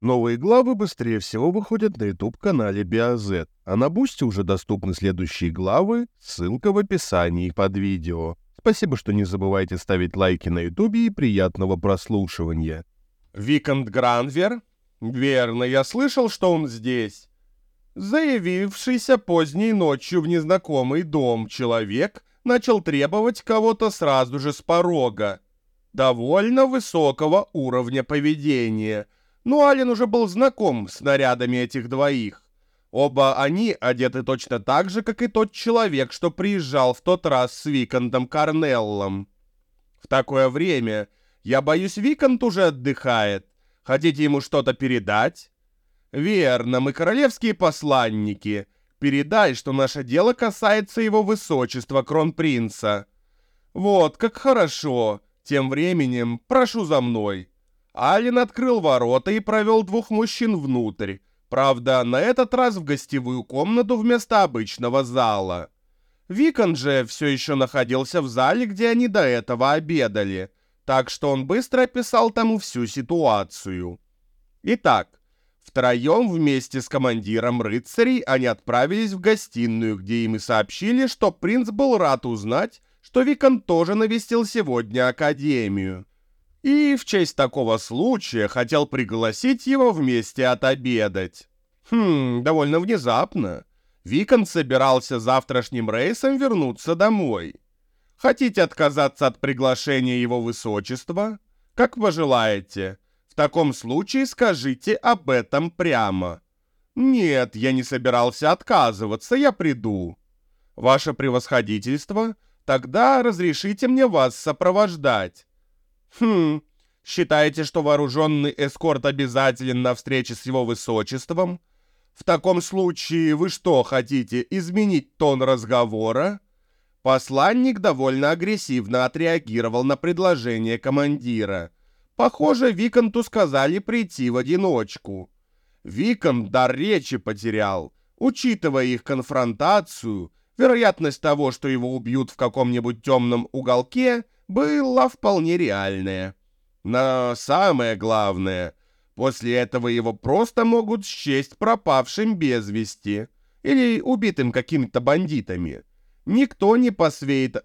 Новые главы быстрее всего выходят на YouTube-канале BioZ, а на Бусти уже доступны следующие главы, ссылка в описании под видео. Спасибо, что не забывайте ставить лайки на YouTube и приятного прослушивания. Викант Гранвер? Верно, я слышал, что он здесь. Заявившийся поздней ночью в незнакомый дом человек начал требовать кого-то сразу же с порога. Довольно высокого уровня поведения. Но Ален уже был знаком с нарядами этих двоих. Оба они одеты точно так же, как и тот человек, что приезжал в тот раз с Викантом Корнеллом. В такое время, я боюсь, Викант уже отдыхает. Хотите ему что-то передать? Верно, мы королевские посланники. Передай, что наше дело касается его высочества кронпринца. Вот, как хорошо. Тем временем, прошу за мной. Ален открыл ворота и провел двух мужчин внутрь. Правда, на этот раз в гостевую комнату вместо обычного зала. Викант же все еще находился в зале, где они до этого обедали, так что он быстро описал тому всю ситуацию. Итак, втроем вместе с командиром рыцарей они отправились в гостиную, где им и сообщили, что принц был рад узнать, что Викант тоже навестил сегодня Академию. И в честь такого случая хотел пригласить его вместе отобедать. Довольно внезапно. Викант собирался завтрашним рейсом вернуться домой. Хотите отказаться от приглашения его высочества? Как пожелаете. В таком случае скажите об этом прямо. Нет, я не собирался отказываться, я приду. Ваше превосходительство, тогда разрешите мне вас сопровождать. Считаете, что вооруженный эскорт обязателен на встрече с его высочеством? В таком случае вы что, хотите изменить тон разговора? Посланник довольно агрессивно отреагировал на предложение командира. Похоже, Виканту сказали прийти в одиночку. Викант дар речи потерял. Учитывая их конфронтацию, вероятность того, что его убьют в каком-нибудь темном уголке, была вполне реальная. Но самое главное, после этого его просто могут счесть пропавшим без вести или убитым какими-то бандитами. Никто не посмеет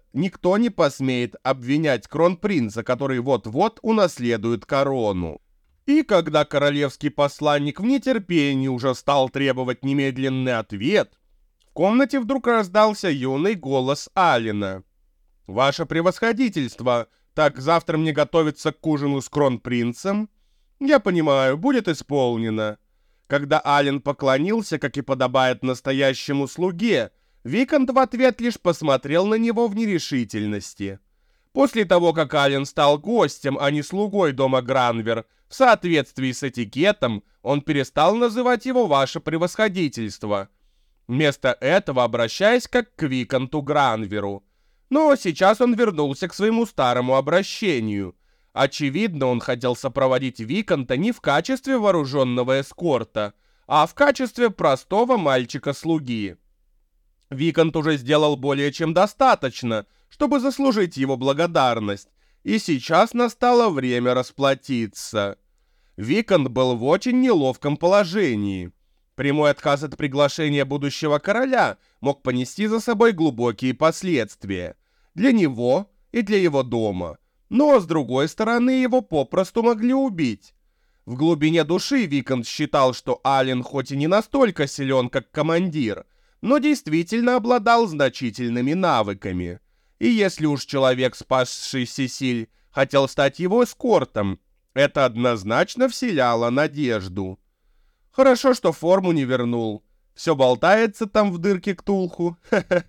обвинять кронпринца, который вот-вот унаследует корону. И когда королевский посланник в нетерпении уже стал требовать немедленный ответ, в комнате вдруг раздался юный голос Алена. «Ваше превосходительство, так завтра мне готовиться к ужину с кронпринцем?» «Я понимаю, будет исполнено». Когда Ален поклонился, как и подобает настоящему слуге, Викант в ответ лишь посмотрел на него в нерешительности. После того, как Ален стал гостем, а не слугой дома Гранвер, в соответствии с этикетом, он перестал называть его «Ваше превосходительство», вместо этого обращаясь как к Виканту Гранверу. Но сейчас он вернулся к своему старому обращению. Очевидно, он хотел сопроводить Виканта не в качестве вооруженного эскорта, а в качестве простого мальчика-слуги. Викант уже сделал более чем достаточно, чтобы заслужить его благодарность, и сейчас настало время расплатиться. Викант был в очень неловком положении. Прямой отказ от приглашения будущего короля мог понести за собой глубокие последствия для него и для его дома, но, с другой стороны, его попросту могли убить. В глубине души Викант считал, что Ален хоть и не настолько силен, как командир, но действительно обладал значительными навыками. И если уж человек, спасший Сесиль, хотел стать его эскортом, это однозначно вселяло надежду. Хорошо, что форму не вернул. Все болтается там в дырке Ктулху.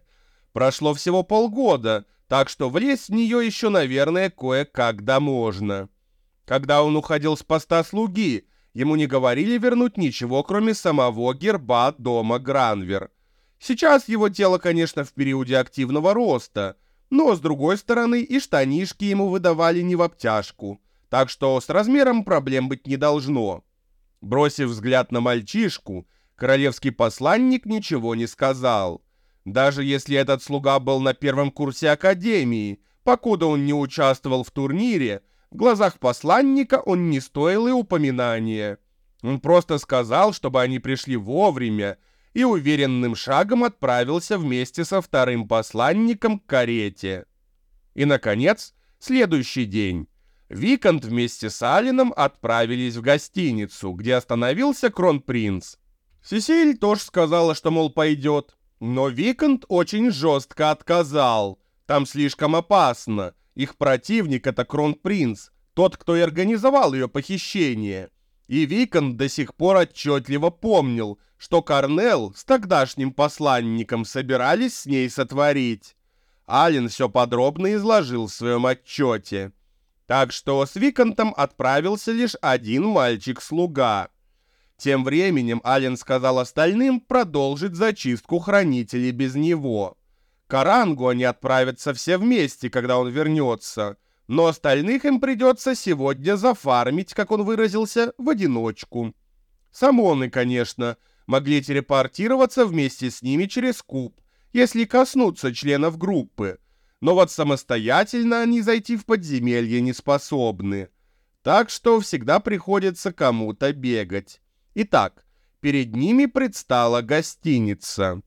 Прошло всего полгода, так что влезть в нее еще, наверное, кое-как да можно. Когда он уходил с поста слуги, ему не говорили вернуть ничего, кроме самого герба дома Гранвер. Сейчас его тело, конечно, в периоде активного роста, но, с другой стороны, и штанишки ему выдавали не в обтяжку, так что с размером проблем быть не должно. Бросив взгляд на мальчишку, королевский посланник ничего не сказал. Даже если этот слуга был на первом курсе Академии, покуда он не участвовал в турнире, в глазах посланника он не стоил и упоминания. Он просто сказал, чтобы они пришли вовремя, и уверенным шагом отправился вместе со вторым посланником к карете. И, наконец, следующий день. Викант вместе с Алленом отправились в гостиницу, где остановился кронпринц. Сесиль тоже сказала, что, мол, пойдет. Но Викант очень жестко отказал. Там слишком опасно. Их противник — это кронпринц, тот, кто и организовал ее похищение. И Викант до сих пор отчетливо помнил, что Корнел с тогдашним посланником собирались с ней сотворить. Аллен все подробно изложил в своем отчете. Так что с Викантом отправился лишь один мальчик-слуга. Тем временем Аллен сказал остальным продолжить зачистку хранителей без него. К Орангу они отправятся все вместе, когда он вернется, но остальных им придется сегодня зафармить, как он выразился, в одиночку. Самоны, конечно, могли телепортироваться вместе с ними через куб, если коснуться членов группы, но вот самостоятельно они зайти в подземелье не способны. Так что всегда приходится кому-то бегать. Итак, перед ними предстала гостиница.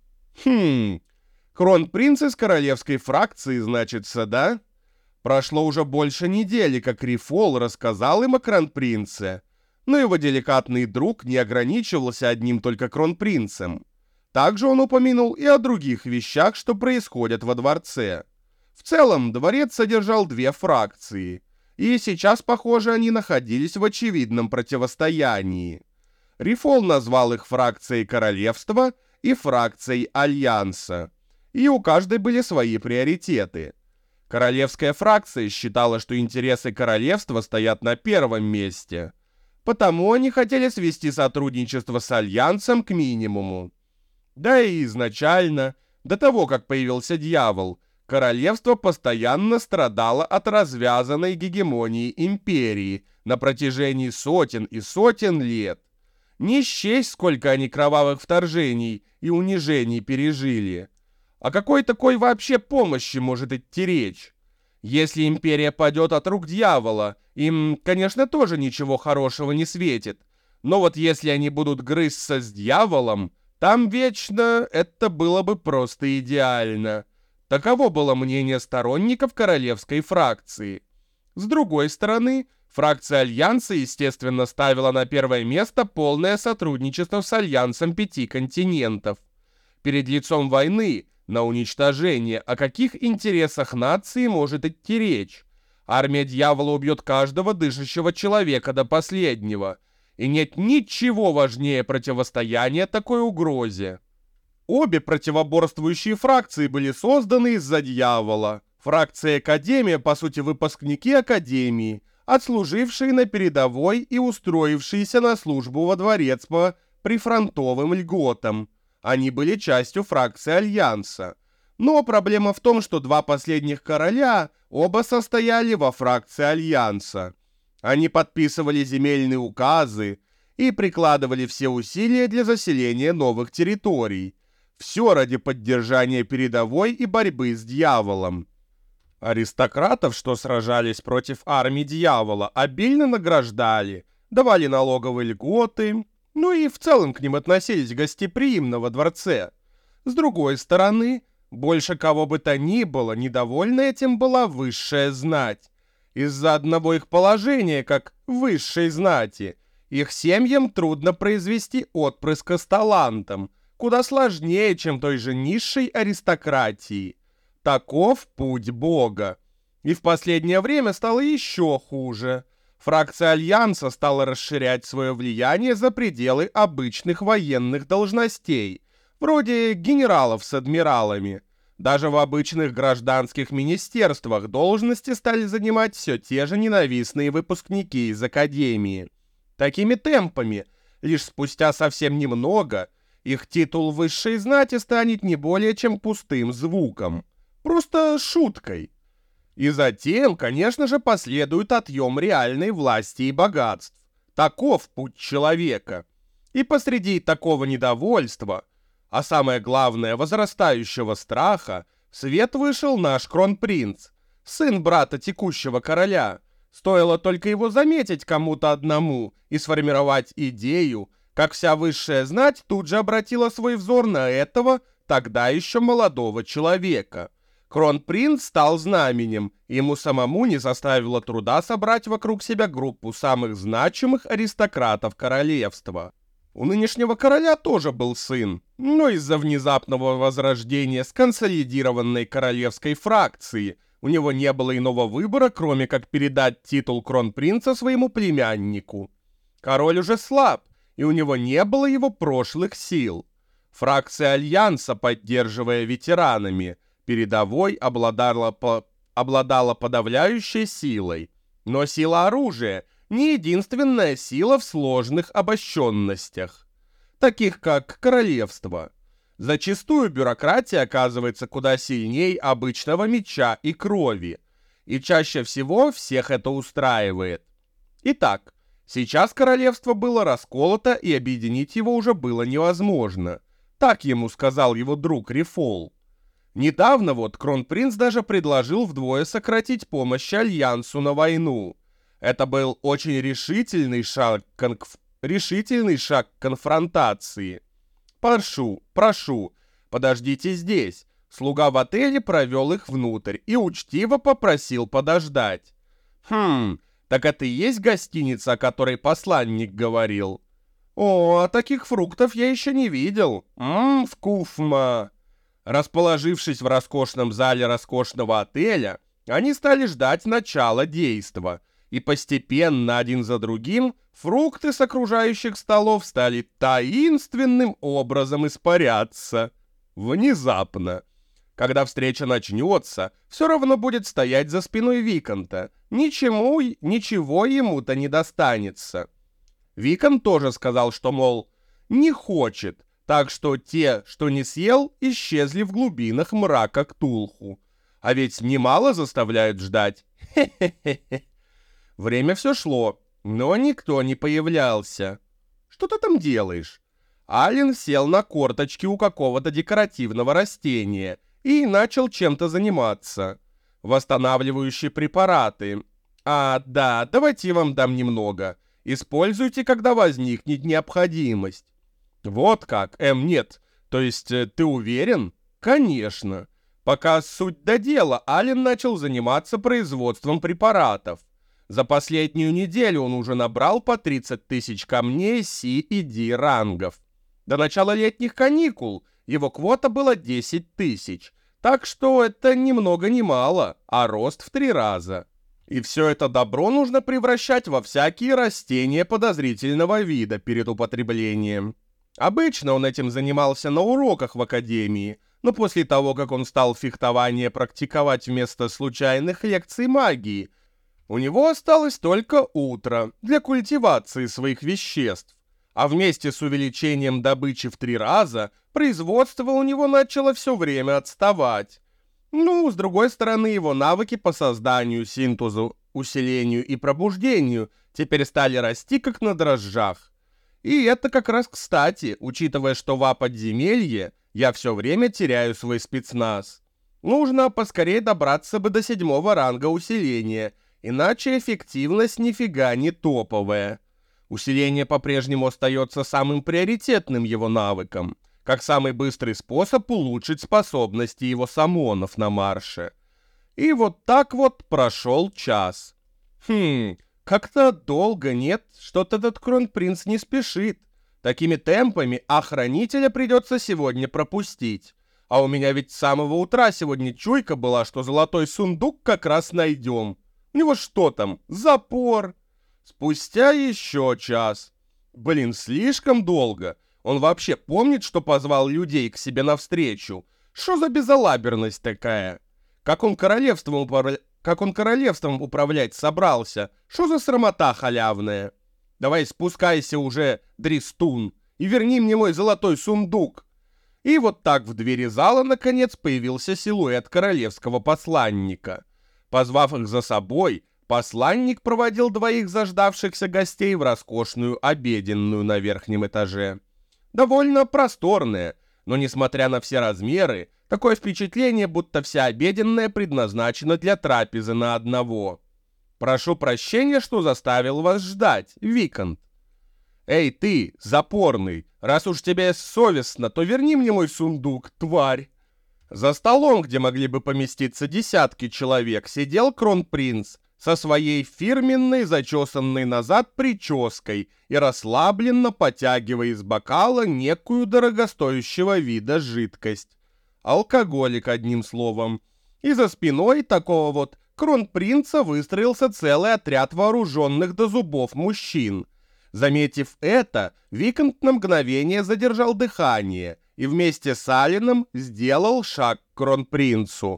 Кронпринц из королевской фракции, значится, да? Прошло уже больше недели, как Рифол рассказал им о кронпринце, но его деликатный друг не ограничивался одним только кронпринцем. Также он упомянул и о других вещах, что происходят во дворце. В целом, дворец содержал две фракции, и сейчас, похоже, они находились в очевидном противостоянии. Рифол назвал их фракцией королевства и фракцией альянса, и у каждой были свои приоритеты. Королевская фракция считала, что интересы королевства стоят на первом месте, потому они хотели свести сотрудничество с альянсом к минимуму. Да и изначально, до того, как появился дьявол, королевство постоянно страдало от развязанной гегемонии империи на протяжении сотен и сотен лет. Не счесть, сколько они кровавых вторжений и унижений пережили. О какой такой вообще помощи может идти речь? Если империя падет от рук дьявола, им, конечно, тоже ничего хорошего не светит. Но вот если они будут грызться с дьяволом, там вечно это было бы просто идеально. Таково было мнение сторонников королевской фракции. С другой стороны, фракция Альянса, естественно, ставила на первое место полное сотрудничество с Альянсом 5 континентов. Перед лицом войны на уничтожение, о каких интересах нации может идти речь? Армия дьявола убьет каждого дышащего человека до последнего, и нет ничего важнее противостояния такой угрозе. Обе противоборствующие фракции были созданы из-за дьявола. Фракция Академия, по сути, выпускники Академии, отслужившие на передовой и устроившиеся на службу во дворец по прифронтовым льготам. Они были частью фракции Альянса. Но проблема в том, что два последних короля оба состояли во фракции Альянса. Они подписывали земельные указы и прикладывали все усилия для заселения новых территорий. Все ради поддержания передовой и борьбы с дьяволом. Аристократов, что сражались против армии дьявола, обильно награждали, давали налоговые льготы, ну и в целом к ним относились гостеприимно во дворце. С другой стороны, больше кого бы то ни было, недовольна этим была высшая знать. Из-за одного их положения, как высшей знати, их семьям трудно произвести отпрыска с талантом, куда сложнее, чем той же низшей аристократии. Таков путь Бога. И в последнее время стало еще хуже. Фракция Альянса стала расширять свое влияние за пределы обычных военных должностей, вроде генералов с адмиралами. Даже в обычных гражданских министерствах должности стали занимать все те же ненавистные выпускники из Академии. Такими темпами, лишь спустя совсем немного, их титул высшей знати станет не более чем пустым звуком. Просто шуткой. И затем, конечно же, последует отъем реальной власти и богатств. Таков путь человека. И посреди такого недовольства, а самое главное, возрастающего страха, в свет вышел наш кронпринц, сын брата текущего короля, Стоило только его заметить кому-то одному и сформировать идею, как вся высшая знать тут же обратила свой взор на этого, тогда еще молодого человека. Кронпринц стал знаменем, и ему самому не составило труда собрать вокруг себя группу самых значимых аристократов королевства. У нынешнего короля тоже был сын, но из-за внезапного возрождения сконсолидированной королевской фракции у него не было иного выбора, кроме как передать титул кронпринца своему племяннику. Король уже слаб, и у него не было его прошлых сил. Фракция Альянса, поддерживая ветеранами, передовой обладала подавляющей силой. Но сила оружия — не единственная сила в сложных обощенностях, таких как королевство. Зачастую бюрократия оказывается куда сильнее обычного меча и крови, и чаще всего всех это устраивает. Итак, сейчас королевство было расколото, и объединить его уже было невозможно. Так ему сказал его друг Рифол. Недавно вот кронпринц даже предложил вдвое сократить помощь Альянсу на войну. Это был очень решительный шаг к конфронтации. Прошу, подождите здесь. Слуга в отеле провел их внутрь и учтиво попросил подождать. Так это и есть гостиница, о которой посланник говорил? О, таких фруктов я еще не видел. Вкусно. Расположившись в роскошном зале роскошного отеля, они стали ждать начала действа. И постепенно, один за другим, фрукты с окружающих столов стали таинственным образом испаряться. Внезапно. Когда встреча начнется, все равно будет стоять за спиной Виконта. Ничего ему-то не достанется. Виконт тоже сказал, что, мол, не хочет, так что те, что не съел, исчезли в глубинах мрака Ктулху. А ведь немало заставляют ждать. Хе-хе-хе. Время все шло, но никто не появлялся. «Что ты там делаешь?» Ален сел на корточки у какого-то декоративного растения и начал чем-то заниматься. Восстанавливающие препараты. Да, давайте я вам дам немного. Используйте, когда возникнет необходимость. Вот как? Нет. То есть ты уверен? Конечно. Пока суть до дела, Ален начал заниматься производством препаратов. За последнюю неделю он уже набрал по 30 тысяч камней Си и Ди рангов. До начала летних каникул его квота была 10 тысяч, так что это ни много ни мало, а рост в 3 раза. И все это добро нужно превращать во всякие растения подозрительного вида перед употреблением. Обычно он этим занимался на уроках в академии, но после того, как он стал фехтование практиковать вместо случайных лекций магии, у него осталось только утро для культивации своих веществ, а вместе с увеличением добычи в 3 раза производство у него начало все время отставать. С другой стороны, его навыки по созданию, синтезу, усилению и пробуждению теперь стали расти как на дрожжах. И это как раз кстати, учитывая, что в подземелье я все время теряю свой спецназ. Нужно поскорее добраться бы до 7-го ранга усиления, иначе эффективность нифига не топовая. Усиление по-прежнему остается самым приоритетным его навыком, как самый быстрый способ улучшить способности его самонов на марше. И вот так вот прошел час. Как-то долго, нет? Что-то этот кронпринц не спешит. Такими темпами охранителя придется сегодня пропустить. А у меня ведь с самого утра сегодня чуйка была, что золотой сундук как раз найдем. У него что там, запор? Спустя еще час. Слишком долго. Он вообще помнит, что позвал людей к себе навстречу? Что за безалаберность такая? Как он королевством управлять собрался? Что за срамота халявная? Давай спускайся уже, дрестун, и верни мне мой золотой сундук. И вот так в двери зала наконец появился силуэт королевского посланника. Позвав их за собой, посланник проводил 2 заждавшихся гостей в роскошную обеденную на верхнем этаже. Довольно просторная, но несмотря на все размеры, такое впечатление, будто вся обеденная предназначена для трапезы на одного. Прошу прощения, что заставил вас ждать, Викант. Эй, ты, запорный, раз уж тебе совестно, то верни мне мой сундук, тварь. За столом, где могли бы поместиться десятки человек, сидел кронпринц со своей фирменной, зачесанной назад прической и расслабленно потягивая из бокала некую дорогостоящего вида жидкость. Алкоголик, одним словом. И за спиной такого вот кронпринца выстроился целый отряд вооруженных до зубов мужчин. Заметив это, Викант на мгновение задержал дыхание и вместе с Алином сделал шаг к кронпринцу.